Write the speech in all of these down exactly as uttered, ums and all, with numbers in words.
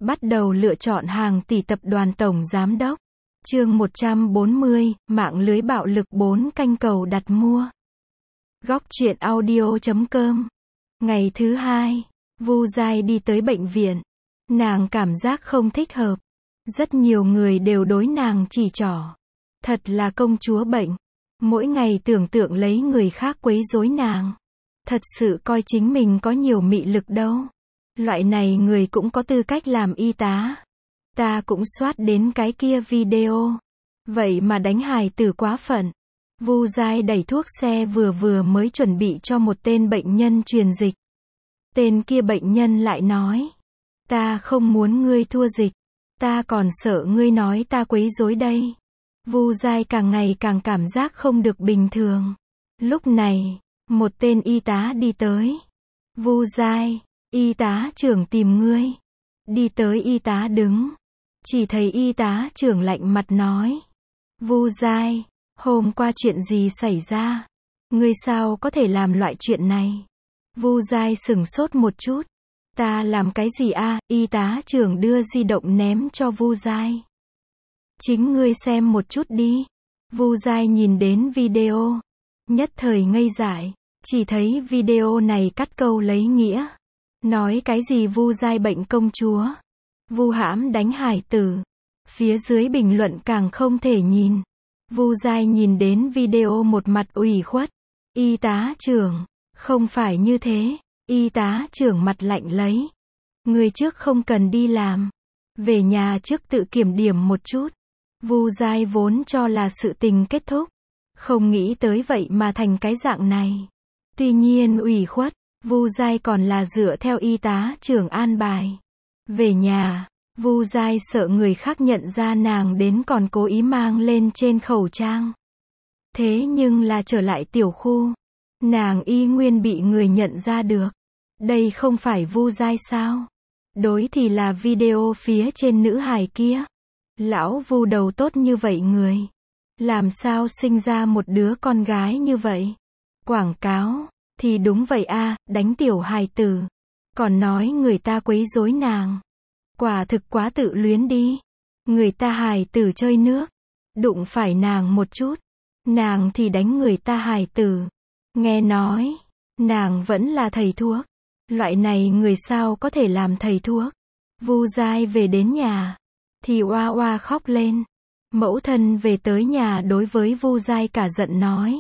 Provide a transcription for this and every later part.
Bắt đầu lựa chọn hàng tỷ tập đoàn tổng giám đốc. Chương một trăm bốn mươi, mạng lưới bạo lực bốn canh cầu đặt mua. Góc truyện audio chấm com. Ngày thứ hai, Vu Giai đi tới bệnh viện. Nàng cảm giác không thích hợp. Rất nhiều người đều đối nàng chỉ trỏ. Thật là công chúa bệnh. Mỗi ngày tưởng tượng lấy người khác quấy rối nàng. Thật sự coi chính mình có nhiều mị lực đâu. Loại này người cũng có tư cách làm y tá. Ta cũng soát đến cái kia video. Vậy mà đánh hài tử quá phận. Vu Giai đẩy thuốc xe vừa vừa mới chuẩn bị cho một tên bệnh nhân truyền dịch. Tên kia bệnh nhân lại nói. Ta không muốn ngươi thua dịch. Ta còn sợ ngươi nói ta quấy rối đây. Vu Giai càng ngày càng cảm giác không được bình thường. Lúc này, một tên y tá đi tới. Vu Giai, y tá trưởng tìm ngươi. Đi tới y tá đứng. Chỉ thấy y tá trưởng lạnh mặt nói. Vu Giai, hôm qua chuyện gì xảy ra? Ngươi sao có thể làm loại chuyện này? Vu Giai sửng sốt một chút. Ta làm cái gì a? Y tá trưởng đưa di động ném cho Vu Giai. Chính ngươi xem một chút đi. Vu Giai nhìn đến video. Nhất thời ngây dại. Chỉ thấy video này cắt câu lấy nghĩa. Nói cái gì Vu Giai bệnh công chúa. Vu hãm đánh hải tử. Phía dưới bình luận càng không thể nhìn. Vu Giai nhìn đến video một mặt ủy khuất. Y tá trưởng, không phải như thế. Y tá trưởng mặt lạnh lấy. Người trước không cần đi làm. Về nhà trước tự kiểm điểm một chút. Vu Giai vốn cho là sự tình kết thúc. Không nghĩ tới vậy mà thành cái dạng này. Tuy nhiên ủy khuất, Vu Giai còn là dựa theo y tá trưởng an bài. Về nhà, Vu Giai sợ người khác nhận ra nàng đến còn cố ý mang lên trên khẩu trang. Thế nhưng là trở lại tiểu khu. Nàng y nguyên bị người nhận ra được. Đây không phải Vu Giai sao? Đối thì là video phía trên nữ hài kia. Lão Vu đầu tốt như vậy người. Làm sao sinh ra một đứa con gái như vậy? Quảng cáo, thì đúng vậy a, đánh tiểu hài tử. Còn nói người ta quấy rối nàng. Quả thực quá tự luyến đi. Người ta hài tử chơi nước. Đụng phải nàng một chút. Nàng thì đánh người ta hài tử. Nghe nói, nàng vẫn là thầy thuốc. Loại này người sao có thể làm thầy thuốc. Vu Giai về đến nhà. Thì oa oa khóc lên. Mẫu thân về tới nhà đối với Vu Giai cả giận nói.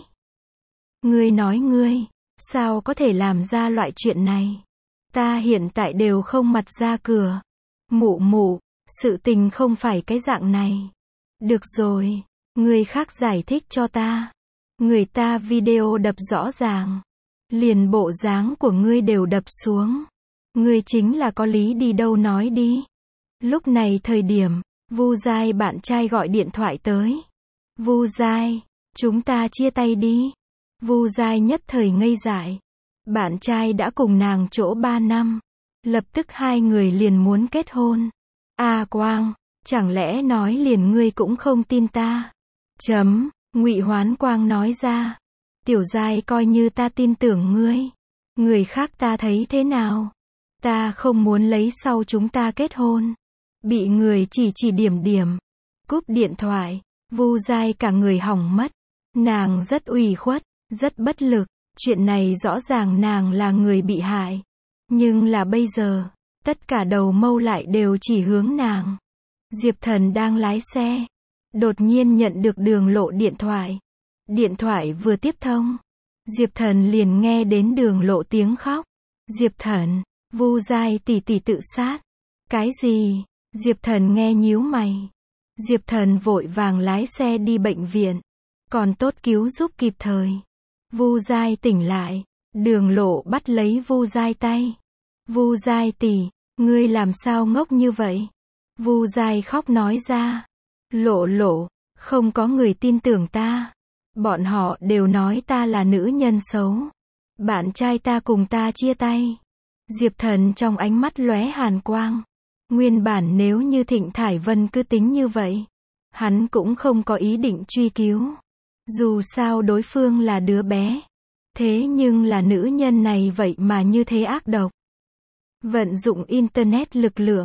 Ngươi nói ngươi, sao có thể làm ra loại chuyện này? Ta hiện tại đều không mặt ra cửa. Mụ mụ, sự tình không phải cái dạng này. Được rồi, người khác giải thích cho ta. Người ta video đập rõ ràng. Liền bộ dáng của ngươi đều đập xuống. Ngươi chính là có lý đi đâu nói đi. Lúc này thời điểm, Vu Giai bạn trai gọi điện thoại tới. Vu Giai, chúng ta chia tay đi. Vu Giai nhất thời ngây dại. Bạn trai đã cùng nàng chỗ ba năm. Lập tức hai người liền muốn kết hôn. A Quang, chẳng lẽ nói liền ngươi cũng không tin ta? Chấm, Ngụy Hoán Quang nói ra. Tiểu Giai coi như ta tin tưởng ngươi. Người khác ta thấy thế nào? Ta không muốn lấy sau chúng ta kết hôn. Bị người chỉ chỉ điểm điểm. Cúp điện thoại, Vu Giai cả người hỏng mất. Nàng rất ủy khuất, rất bất lực. Chuyện này rõ ràng nàng là người bị hại. Nhưng là bây giờ, tất cả đầu mâu lại đều chỉ hướng nàng. Diệp Thần đang lái xe. Đột nhiên nhận được Đường Lộ điện thoại. Điện thoại vừa tiếp thông. Diệp Thần liền nghe đến Đường Lộ tiếng khóc. Diệp Thần, Vu Giai tỷ tỷ tự sát. Cái gì? Diệp Thần nghe nhíu mày. Diệp Thần vội vàng lái xe đi bệnh viện. Còn tốt cứu giúp kịp thời. Vu Giai tỉnh lại. Đường Lộ bắt lấy Vu Giai tay. Vu Giai tỷ, ngươi làm sao ngốc như vậy? Vu Giai khóc nói ra. Lộ Lộ, không có người tin tưởng ta. Bọn họ đều nói ta là nữ nhân xấu. Bạn trai ta cùng ta chia tay. Diệp Thần trong ánh mắt lóe hàn quang. Nguyên bản nếu như Thịnh Thải Vân cứ tính như vậy, hắn cũng không có ý định truy cứu. Dù sao đối phương là đứa bé. Thế nhưng là nữ nhân này vậy mà như thế ác độc. Vận dụng Internet lực lượng.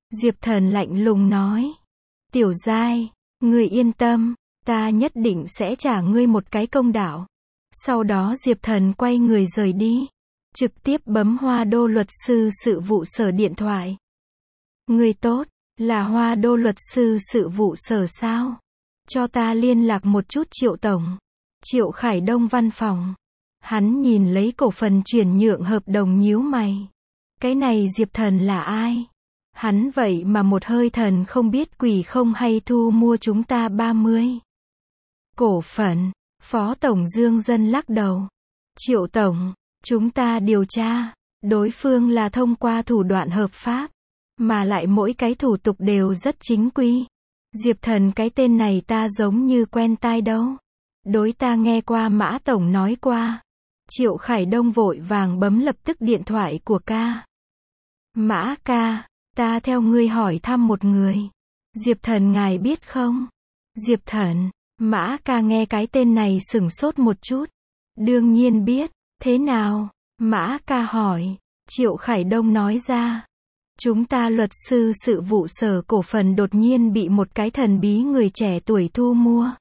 Diệp Thần lạnh lùng nói. Tiểu Giai, ngươi yên tâm, ta nhất định sẽ trả ngươi một cái công đạo. Sau đó Diệp Thần quay người rời đi. Trực tiếp bấm Hoa Đô luật sư sự vụ sở điện thoại. Ngươi tốt, là Hoa Đô luật sư sự vụ sở sao? Cho ta liên lạc một chút Triệu tổng. Triệu Khải Đông văn phòng. Hắn nhìn lấy cổ phần chuyển nhượng hợp đồng nhíu mày. Cái này Diệp Thần là ai? Hắn vậy mà một hơi thần không biết quỷ không hay thu mua chúng ta ba mươi cổ phần. Phó Tổng Dương Dân lắc đầu. Triệu Tổng, chúng ta điều tra, đối phương là thông qua thủ đoạn hợp pháp, mà lại mỗi cái thủ tục đều rất chính quy. Diệp Thần cái tên này ta giống như quen tai đâu. Đối ta nghe qua Mã Tổng nói qua. Triệu Khải Đông vội vàng bấm lập tức điện thoại của ca. Mã ca, ta theo ngươi hỏi thăm một người. Diệp Thần ngài biết không? Diệp Thần, Mã ca nghe cái tên này sửng sốt một chút. Đương nhiên biết, thế nào? Mã ca hỏi. Triệu Khải Đông nói ra. Chúng ta luật sư sự vụ sở cổ phần đột nhiên bị một cái thần bí người trẻ tuổi thu mua.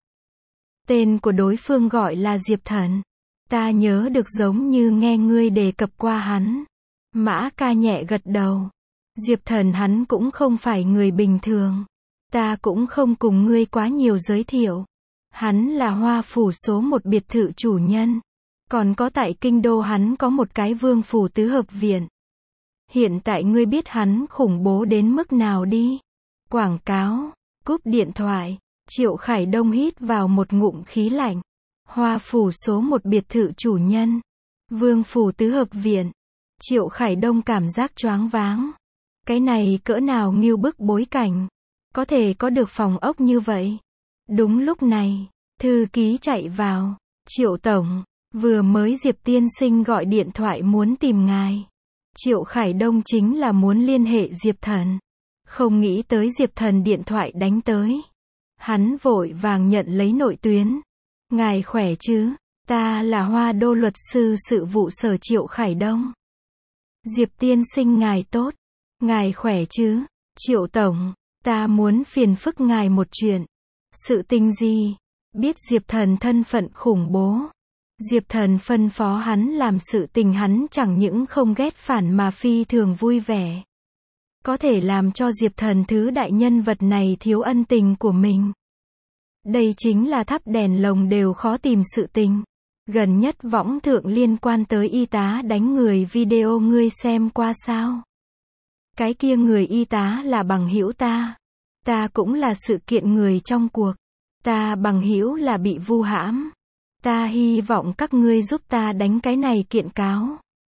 Tên của đối phương gọi là Diệp Thần. Ta nhớ được giống như nghe ngươi đề cập qua hắn. Mã ca nhẹ gật đầu. Diệp Thần hắn cũng không phải người bình thường. Ta cũng không cùng ngươi quá nhiều giới thiệu. Hắn là Hoa Phủ số một biệt thự chủ nhân. Còn có tại Kinh Đô hắn có một cái Vương Phủ tứ hợp viện. Hiện tại ngươi biết hắn khủng bố đến mức nào đi. Quảng cáo. Cúp điện thoại. Triệu Khải Đông hít vào một ngụm khí lạnh. Hoa Phủ số một biệt thự chủ nhân. Vương Phủ tứ hợp viện. Triệu Khải Đông cảm giác choáng váng. Cái này cỡ nào nghiêu bức bối cảnh. Có thể có được phòng ốc như vậy. Đúng lúc này, thư ký chạy vào. Triệu Tổng, vừa mới Diệp tiên sinh gọi điện thoại muốn tìm ngài. Triệu Khải Đông chính là muốn liên hệ Diệp Thần. Không nghĩ tới Diệp Thần điện thoại đánh tới. Hắn vội vàng nhận lấy nội tuyến. Ngài khỏe chứ? Ta là Hoa Đô luật sư sự vụ sở Triệu Khải Đông. Diệp tiên sinh ngài tốt. Ngài khỏe chứ? Triệu Tổng, ta muốn phiền phức ngài một chuyện. Sự tình gì? Biết Diệp Thần thân phận khủng bố. Diệp Thần phân phó hắn làm sự tình hắn chẳng những không ghét phản mà phi thường vui vẻ. Có thể làm cho Diệp Thần thứ đại nhân vật này thiếu ân tình của mình. Đây chính là thắp đèn lồng đều khó tìm sự tình. Gần nhất võng thượng liên quan tới y tá đánh người video ngươi xem qua sao? Cái kia người y tá là bằng hữu ta. Ta cũng là sự kiện người trong cuộc. Ta bằng hữu là bị vu hãm. Ta hy vọng các ngươi giúp ta đánh cái này kiện cáo.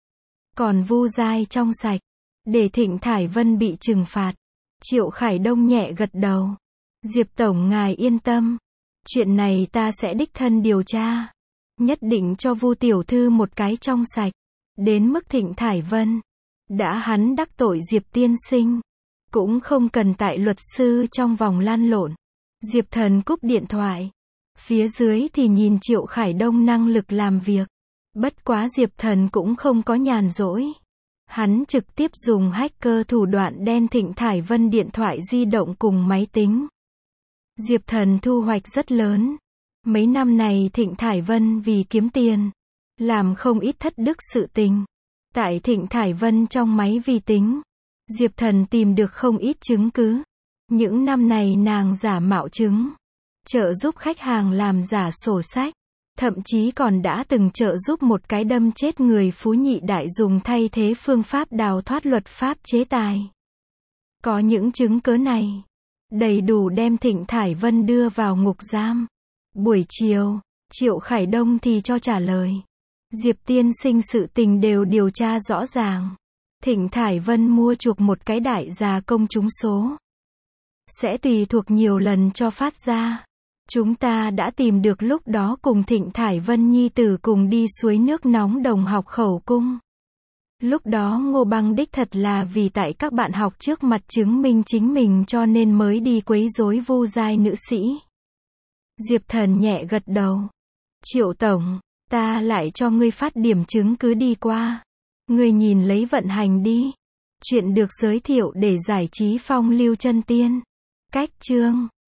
Còn Vu Giai trong sạch. Để Thịnh Thải Vân bị trừng phạt. Triệu Khải Đông nhẹ gật đầu. Diệp Tổng ngài yên tâm. Chuyện này ta sẽ đích thân điều tra. Nhất định cho Vu tiểu thư một cái trong sạch. Đến mức Thịnh Thải Vân. Đã hắn đắc tội Diệp tiên sinh. Cũng không cần tại luật sư trong vòng lăn lộn. Diệp Thần cúp điện thoại. Phía dưới thì nhìn Triệu Khải Đông năng lực làm việc. Bất quá Diệp Thần cũng không có nhàn rỗi. Hắn trực tiếp dùng hacker thủ đoạn đen Thịnh Thải Vân điện thoại di động cùng máy tính. Diệp Thần thu hoạch rất lớn. Mấy năm này Thịnh Thải Vân vì kiếm tiền. Làm không ít thất đức sự tình. Tại Thịnh Thải Vân trong máy vi tính. Diệp Thần tìm được không ít chứng cứ. Những năm này nàng giả mạo chứng. Trợ giúp khách hàng làm giả sổ sách. Thậm chí còn đã từng trợ giúp một cái đâm chết người phú nhị đại dùng thay thế phương pháp đào thoát luật pháp chế tài. Có những chứng cứ này. Đầy đủ đem Thịnh Thải Vân đưa vào ngục giam. Buổi chiều, Triệu Khải Đông thì cho trả lời. Diệp tiên sinh sự tình đều điều tra rõ ràng. Thịnh Thải Vân mua chuộc một cái đại gia công trúng số. Sẽ tùy thuộc nhiều lần cho phát ra. Chúng ta đã tìm được lúc đó cùng Thịnh Thải Vân nhi tử cùng đi suối nước nóng đồng học khẩu cung. Lúc đó Ngô Băng đích thật là vì tại các bạn học trước mặt chứng minh chính mình cho nên mới đi quấy rối Vu Giai nữ sĩ. Diệp Thần nhẹ gật đầu. Triệu Tổng, ta lại cho ngươi phát điểm chứng cứ đi qua. Ngươi nhìn lấy vận hành đi. Chuyện được giới thiệu để giải trí phong lưu chân tiên. Cách chương